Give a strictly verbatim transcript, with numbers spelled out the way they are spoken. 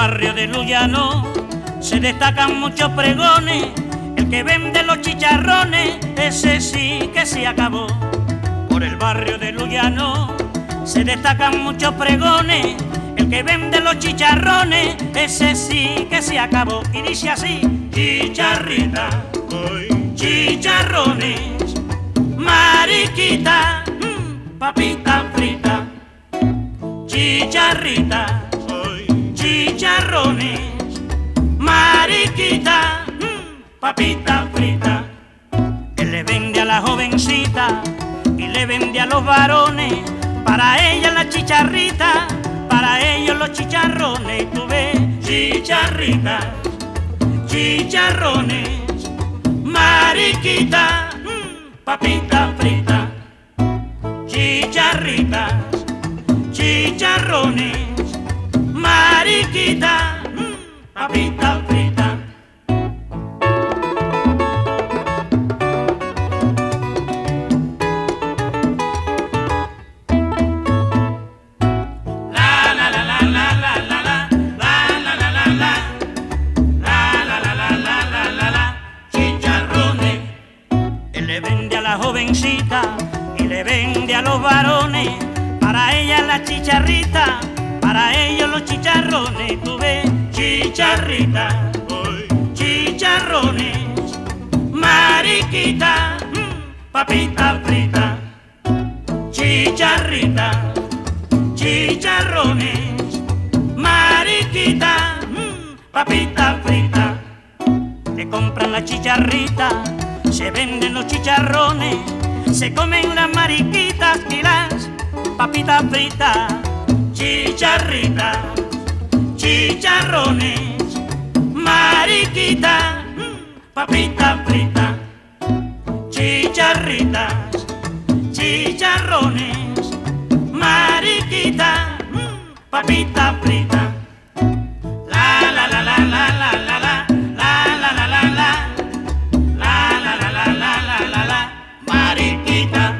barrio de Luyano se destacan muchos pregones. El que vende los chicharrones, ese sí que se acabó. Por el barrio de Luyano se destacan muchos pregones. El que vende los chicharrones, ese sí que se acabó. Y dice así: chicharrita, chicharrones, mariquita, mmm, papita frita. Chicharrita, chicharrones, mariquita, mmm, papita frita. Él le vende a la jovencita y le vende a los varones. Para ella la chicharrita, para ellos los chicharrones. Tú ves, chicharrita, chicharrones, mariquita, mmm, papita frita. Chicharritas, chicharrones, mariquita, mmm, papita frita. La la la la la la la la la la la la la la la la la la la chicharrones. Él le vende a la jovencita y le vende a los varones. Para ella la chicharrita, para ellos los chicharrones. Tú ves, chicharrita, chicharrones, mariquita, mmm, papita frita. Chicharrita, chicharrones, mariquita, mmm, papita frita. Le compran la chicharrita, se venden los chicharrones, se comen las mariquitas y las papitas fritas. Chicharrita, chicharrones, mariquita, mmm, papita frita. Chicharritas, chicharrones, mariquita, mmm, papita frita. La la la la la la la la la la la la la la la la la la la la mariquita.